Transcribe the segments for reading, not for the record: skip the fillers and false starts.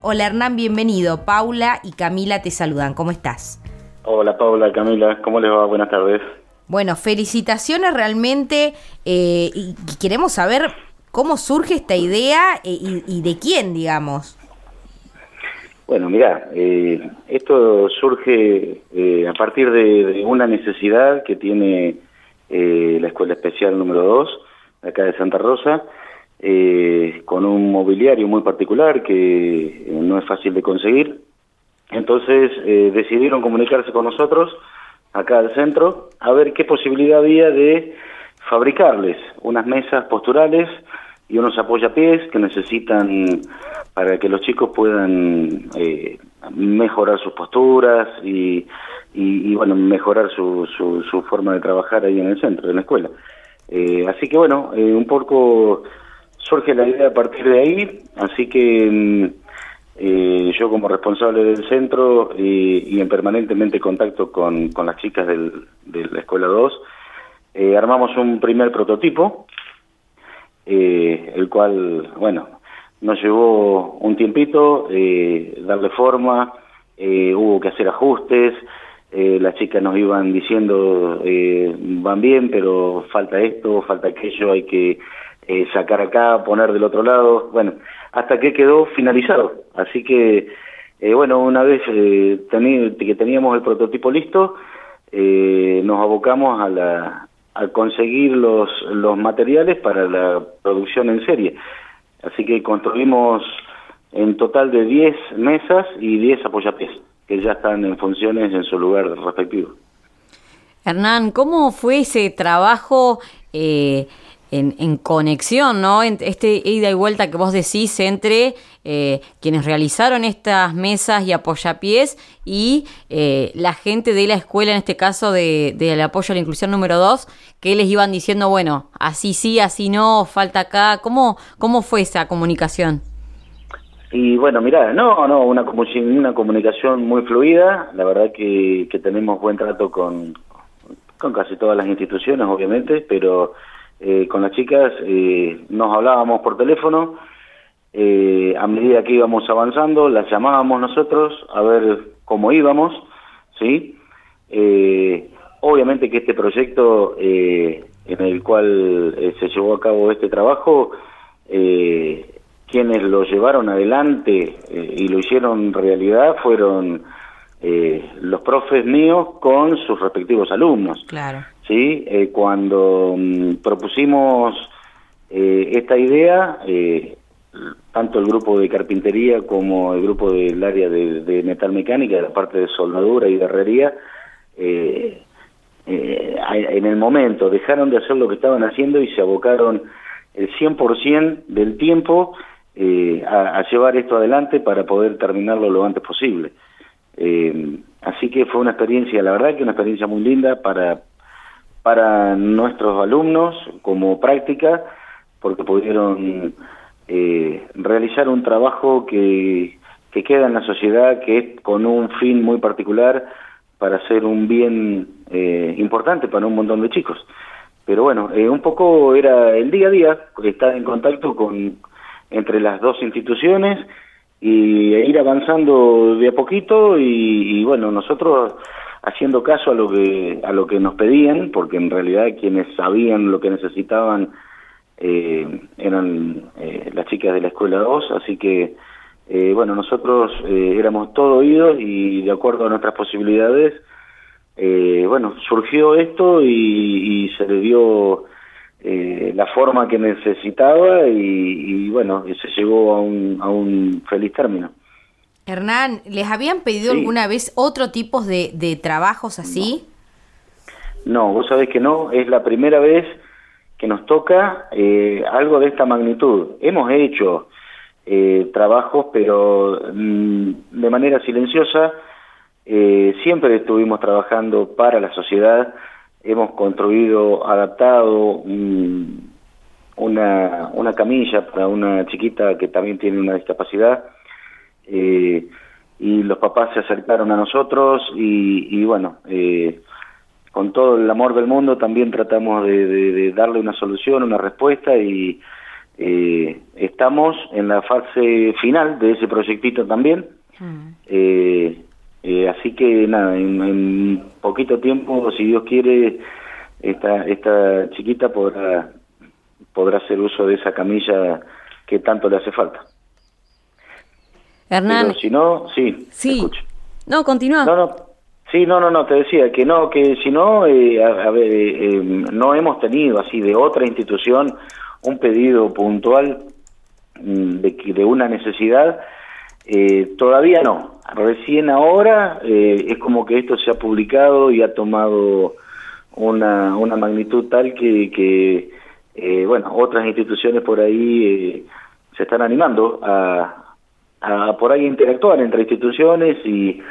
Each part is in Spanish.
Hola Hernán, bienvenido. Paula y Camila te saludan. ¿Cómo estás? Hola Paula, Camila, ¿cómo les va? Buenas tardes. Bueno, felicitaciones realmente y queremos saber cómo surge esta idea y de quién, digamos. Bueno, mirá, esto surge a partir de una necesidad que tiene la Escuela Especial número 2, acá de Santa Rosa, con un mobiliario muy particular que no es fácil de conseguir. Entonces decidieron comunicarse con nosotros, acá al centro, a ver qué posibilidad había de fabricarles unas mesas posturales y unos apoyapiés que necesitan para que los chicos puedan mejorar sus posturas y bueno, mejorar su forma de trabajar ahí en el centro, en la escuela. Así que bueno, un poco surge la idea a partir de ahí, así que yo como responsable del centro y en permanentemente contacto con las chicas de la Escuela 2, armamos un primer prototipo, el cual, bueno, nos llevó un tiempito darle forma, hubo que hacer ajustes, las chicas nos iban diciendo, van bien, pero falta esto, falta aquello, hay que sacar acá, poner del otro lado, bueno, hasta que quedó finalizado. Así que, bueno, una vez que teníamos el prototipo listo, nos abocamos a conseguir los materiales para la producción en serie. Así que construimos en total de 10 mesas y 10 apoyapiés, que ya están en funciones en su lugar respectivo. Hernán, ¿cómo fue ese trabajo en conexión, ¿no? Este ida y vuelta que vos decís entre quienes realizaron estas mesas y apoyapiés y la gente de la escuela, en este caso del apoyo a la inclusión número 2, que les iban diciendo, bueno, así sí, así no, falta acá. ¿Cómo fue esa comunicación? Y bueno, mirá, una comunicación muy fluida. La verdad que tenemos buen trato con casi todas las instituciones, obviamente, pero con las chicas nos hablábamos por teléfono, a medida que íbamos avanzando, las llamábamos nosotros a ver cómo íbamos, ¿sí? Obviamente que este proyecto en el cual se llevó a cabo este trabajo, quienes lo llevaron adelante y lo hicieron realidad fueron los profes míos con sus respectivos alumnos. Claro. ¿Sí? Cuando propusimos esta idea, tanto el grupo de carpintería como el grupo del área de metalmecánica, de la parte de soldadura y de herrería, en el momento dejaron de hacer lo que estaban haciendo y se abocaron el 100% del tiempo a llevar esto adelante para poder terminarlo lo antes posible. Así que fue una experiencia, la verdad que una experiencia muy linda para nuestros alumnos como práctica, porque pudieron realizar un trabajo que queda en la sociedad, que es con un fin muy particular para hacer un bien importante para un montón de chicos. Pero bueno, un poco era el día a día, estar en contacto entre las dos instituciones y ir avanzando de a poquito y bueno, nosotros haciendo caso a lo que nos pedían, porque en realidad quienes sabían lo que necesitaban eran las chicas de la Escuela 2, así que bueno, nosotros éramos todo oídos y de acuerdo a nuestras posibilidades, bueno, surgió esto y se le dio la forma que necesitaba y bueno, se llegó a un feliz término. Hernán, ¿les habían pedido Sí. alguna vez otro tipo de trabajos así? No, vos sabés que no, es la primera vez que nos toca algo de esta magnitud. Hemos hecho trabajos, pero de manera silenciosa, siempre estuvimos trabajando para la sociedad, hemos construido, adaptado una camilla para una chiquita que también tiene una discapacidad, y los papás se acercaron a nosotros y bueno, con todo el amor del mundo también tratamos de darle una solución, una respuesta y estamos en la fase final de ese proyectito también. Así que nada, en poquito tiempo, si Dios quiere, esta chiquita podrá hacer uso de esa camilla que tanto le hace falta. Hernán. Pero si no, sí. Sí. Escucho. No, continúa. No, te decía que si no, no hemos tenido así de otra institución un pedido puntual de una necesidad, todavía no. Recién ahora es como que esto se ha publicado y ha tomado una magnitud tal que otras instituciones por ahí se están animando a por ahí interactuar entre instituciones y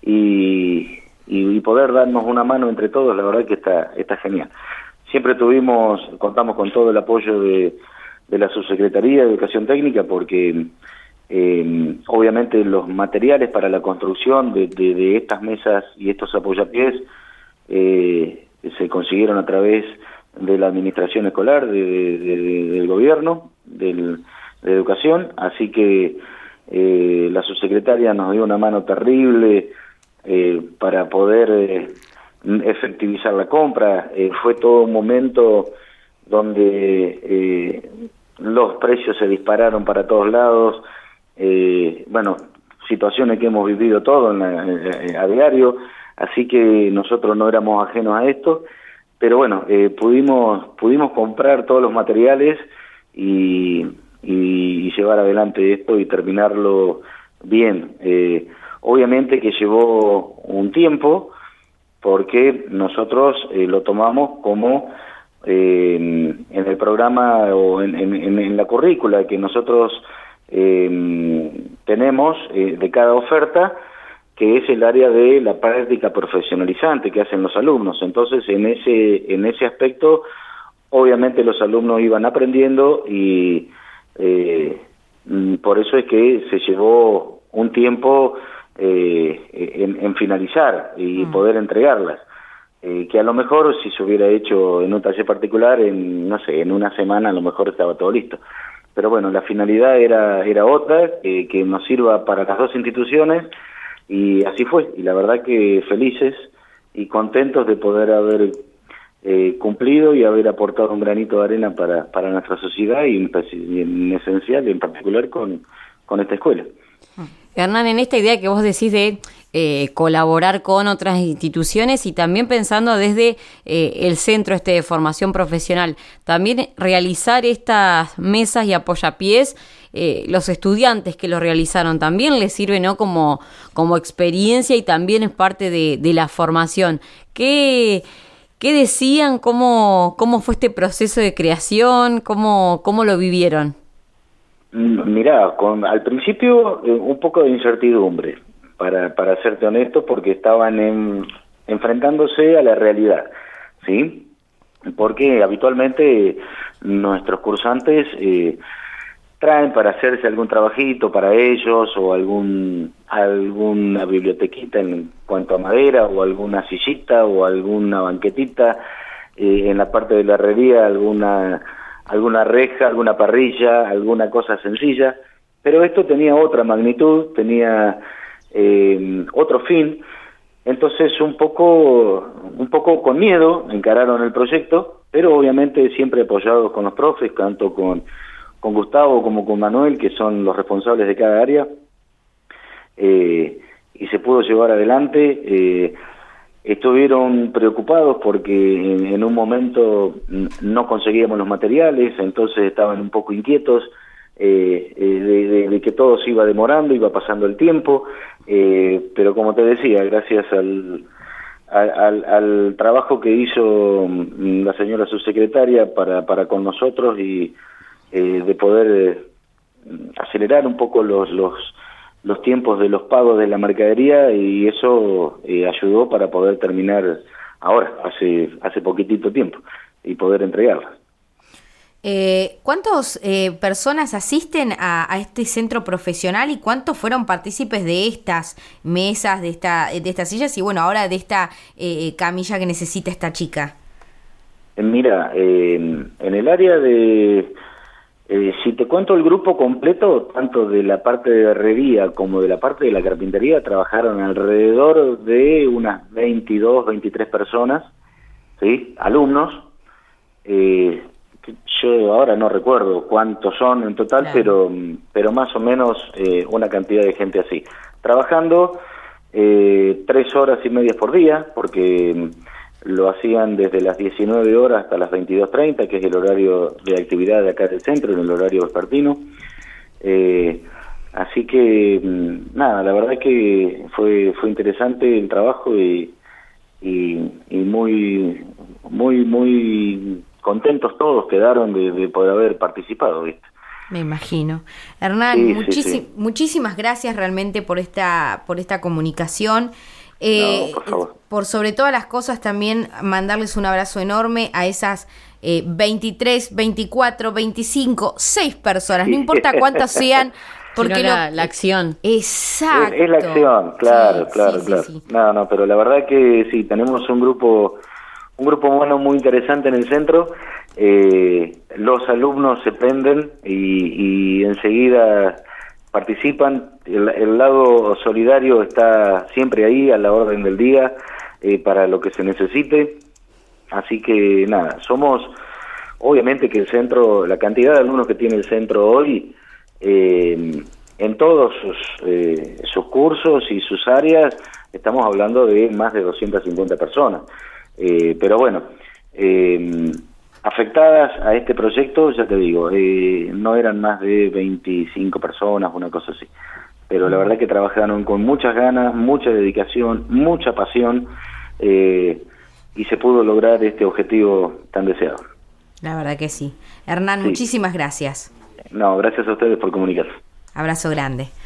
poder darnos una mano entre todos. La verdad que está genial. Siempre contamos con todo el apoyo de la Subsecretaría de Educación Técnica, porque obviamente los materiales para la construcción de estas mesas y estos apoyapiés se consiguieron a través de la administración escolar, del gobierno, de educación, así que la subsecretaria nos dio una mano terrible para poder efectivizar la compra. Fue todo un momento donde los precios se dispararon para todos lados, situaciones que hemos vivido todos a diario, así que nosotros no éramos ajenos a esto, pero bueno, pudimos comprar todos los materiales y llevar adelante esto y terminarlo bien. Obviamente que llevó un tiempo, porque nosotros lo tomamos como en el programa o en la currícula que nosotros tenemos de cada oferta, que es el área de la práctica profesionalizante que hacen los alumnos. Entonces, en ese aspecto, obviamente los alumnos iban aprendiendo y por eso es que se llevó un tiempo en finalizar y poder entregarlas, que a lo mejor si se hubiera hecho en un taller particular, en una semana a lo mejor estaba todo listo. Pero bueno, la finalidad era otra, que nos sirva para las dos instituciones, y así fue. Y la verdad que felices y contentos de poder haber cumplido y haber aportado un granito de arena para nuestra sociedad y en esencial, en particular con esta escuela. Hernán, en esta idea que vos decís de colaborar con otras instituciones y también pensando desde el centro de formación profesional, también realizar estas mesas y apoyapiés, los estudiantes que lo realizaron también les sirve, ¿no?, como experiencia y también es parte de la formación. ¿Qué decían? ¿Cómo fue este proceso de creación? ¿Cómo lo vivieron? Mirá, al principio un poco de incertidumbre, para serte honesto, porque estaban enfrentándose a la realidad, ¿sí? Porque habitualmente nuestros cursantes traen para hacerse algún trabajito para ellos, o alguna bibliotequita en cuanto a madera, o alguna sillita, o alguna banquetita, en la parte de la herrería alguna reja, alguna parrilla, alguna cosa sencilla, pero esto tenía otra magnitud, tenía otro fin. Entonces un poco con miedo encararon el proyecto, pero obviamente siempre apoyados con los profes, tanto con Gustavo como con Manuel, que son los responsables de cada área, y se pudo llevar adelante. Estuvieron preocupados porque en un momento no conseguíamos los materiales, entonces estaban un poco inquietos de que todo se iba demorando, iba pasando el tiempo, pero como te decía, gracias al trabajo que hizo la señora subsecretaria para con nosotros y de poder acelerar un poco los tiempos de los pagos de la mercadería, y eso ayudó para poder terminar ahora, hace poquitito tiempo, y poder entregarla. ¿Cuántas personas asisten a este centro profesional y cuántos fueron partícipes de estas mesas, de estas sillas y bueno, ahora de esta camilla que necesita esta chica? Mira, en el área de Si te cuento el grupo completo, tanto de la parte de herrería como de la parte de la carpintería, trabajaron alrededor de unas 22, 23 personas, ¿sí? Alumnos. Yo ahora no recuerdo cuántos son en total, Claro. pero más o menos una cantidad de gente así. Trabajando 3 horas y media por día, porque lo hacían desde las 19 horas hasta las 22:30, que es el horario de actividad de acá del centro, en el horario vespertino. Así que, nada, la verdad que fue interesante el trabajo y muy contentos todos quedaron de poder haber participado, ¿viste? Me imagino. Hernán, Sí. muchísimas gracias realmente por esta No, comunicación. por favor. Por sobre todas las cosas también mandarles un abrazo enorme a esas 23, 24, 25, 6 personas, no importa cuántas sean, porque Sino la acción. Exacto. Es la acción, claro, Sí, claro, sí, claro. sí. No, pero la verdad que sí, tenemos un grupo humano muy interesante en el centro. Los alumnos se prenden y enseguida participan. El lado solidario está siempre ahí, a la orden del día, para lo que se necesite. Así que nada, somos, obviamente que el centro, la cantidad de alumnos que tiene el centro hoy, en todos sus cursos y sus áreas, estamos hablando de más de 250 personas. Pero bueno, afectadas a este proyecto, ya te digo, no eran más de 25 personas, una cosa así. Pero la verdad que trabajaron con muchas ganas, mucha dedicación, mucha pasión, y se pudo lograr este objetivo tan deseado. La verdad que sí. Hernán, Sí. muchísimas gracias. No, gracias a ustedes por comunicarse. Abrazo grande.